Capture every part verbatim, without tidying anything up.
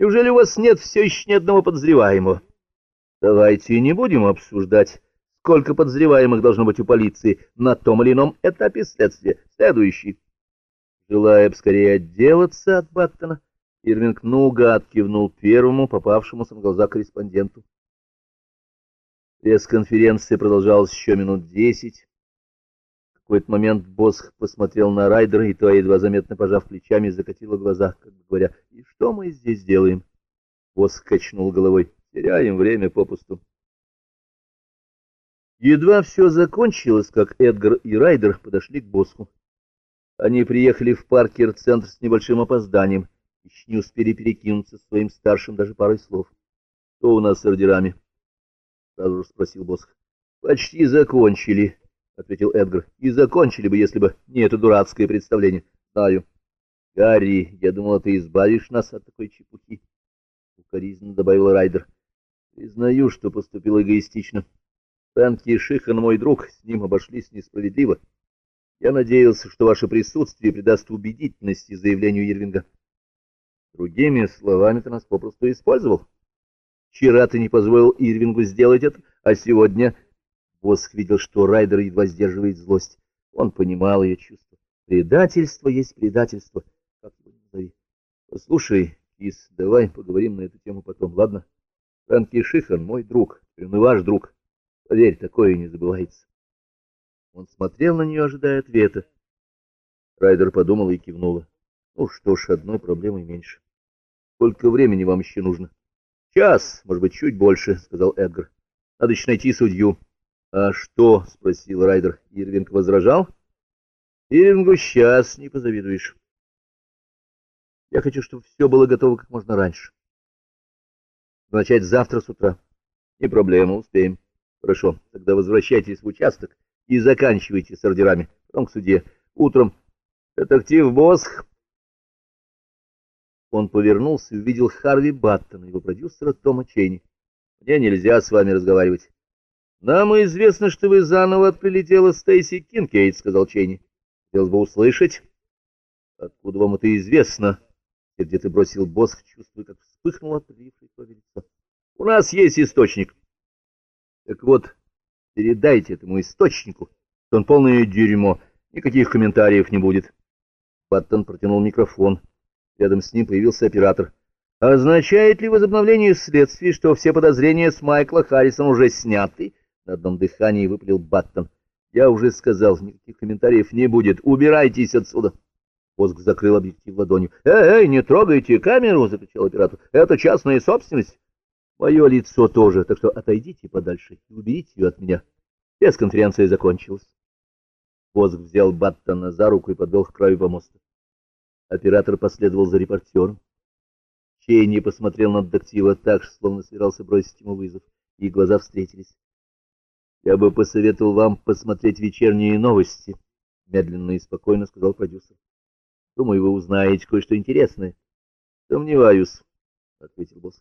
Неужели у вас нет все еще ни одного подозреваемого? Давайте не будем обсуждать, сколько подозреваемых должно быть у полиции на том или ином этапе следствия. Следующий. Желая поскорее отделаться от Баттона, Ирвинг наугад кивнул первому попавшемуся на глаза корреспонденту. Пресс-конференция продолжалась еще минут десять. В какой-то момент Босх посмотрел на Райдера, и то, едва заметно пожав плечами, закатила глаза, как бы говоря: «И что мы здесь делаем?» Босх качнул головой: «Теряем время попусту». Едва все закончилось, как Эдгар и Райдер подошли к Босху. Они приехали в Паркер-центр с небольшим опозданием, еще не успели перекинуться с своим старшим даже парой слов. — Что у нас с ордерами? — сразу же спросил Босх. — Почти закончили, — ответил Эдгар. — И закончили бы, если бы не это дурацкое представление. — Знаю. — Гарри, я думал, ты избавишь нас от такой чепухи, — укоризненно добавил Райдер. — Признаю, что поступил эгоистично. Фрэнки Шихан мой друг, с ним обошлись несправедливо. Я надеялся, что ваше присутствие придаст убедительности заявлению Ирвинга. Другими словами, ты нас попросту использовал. Вчера ты не позволил Ирвингу сделать это, а сегодня... Босх видел, что Райдер едва сдерживает злость. Он понимал ее чувство. Предательство есть предательство. Как его ни назови. Послушай, Кис, давай поговорим на эту тему потом, ладно? Фрэнки Шихан мой друг, он и ваш друг. Поверь, такое не забывается. Он смотрел на нее, ожидая ответа. Райдер подумала и кивнула. Ну что ж, одной проблемой меньше. Сколько времени вам еще нужно? Час, может быть, чуть больше, сказал Эдгар. Надо еще найти судью. А что? Спросил Райдер. Ирвинг возражал? Ирвингу сейчас не позавидуешь. Я хочу, чтобы все было готово как можно раньше. Начать завтра с утра. Не проблема, успеем. Хорошо, тогда возвращайтесь в участок и заканчивайте с ордерами. Потом к суде. Утром. Детектив Босх. Он повернулся и увидел Харви Баттона, его продюсера Тома Чейни. Мне нельзя с вами разговаривать. Нам известно, что вы заново открыли дело Стейси Кинкейд, сказал Чейни. Хотелось бы услышать. Откуда вам это известно? Сердито бросил Босх, чувствуя, как вспыхнуло отлившее кровью лицо. У нас есть источник. Так вот, передайте этому источнику, что он полное дерьмо, никаких комментариев не будет. Баттон протянул микрофон. Рядом с ним появился оператор. Означает ли возобновление следствия, что все подозрения с Майкла Харрисона уже сняты? На одном дыхании выпалил Баттон. Я уже сказал, никаких комментариев не будет. Убирайтесь отсюда. Босх закрыл объектив ладонью. Эй, эй, не трогайте камеру, закричал оператор. Это частная собственность. Мое лицо тоже, так что отойдите подальше и уберите ее от меня. Пресс-конференция закончилась. Босх взял Баттона за руку и подвел к краю помоста. Оператор последовал за репортером. Чейни посмотрел на детектива так, словно собирался бросить ему вызов, и глаза встретились. — Я бы посоветовал вам посмотреть вечерние новости, — медленно и спокойно сказал продюсер. — Думаю, вы узнаете кое-что интересное. — Сомневаюсь, — ответил Босх.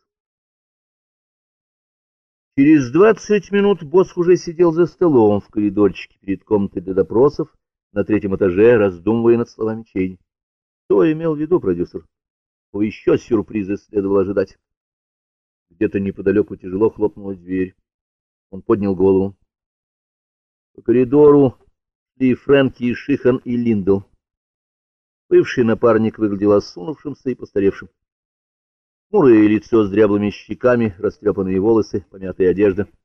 Через двадцать минут Босх уже сидел за столом в коридорчике перед комнатой для допросов на третьем этаже, раздумывая над словами Чейни. Что имел в виду продюсер? О, еще сюрприза следовало ожидать. Где-то неподалеку тяжело хлопнула дверь. Он поднял голову. По коридору шли Фрэнки, Шихан и Линдл. Бывший напарник выглядел осунувшимся и постаревшим. Хмурое лицо с дряблыми щеками, растрепанные волосы, помятая одежда.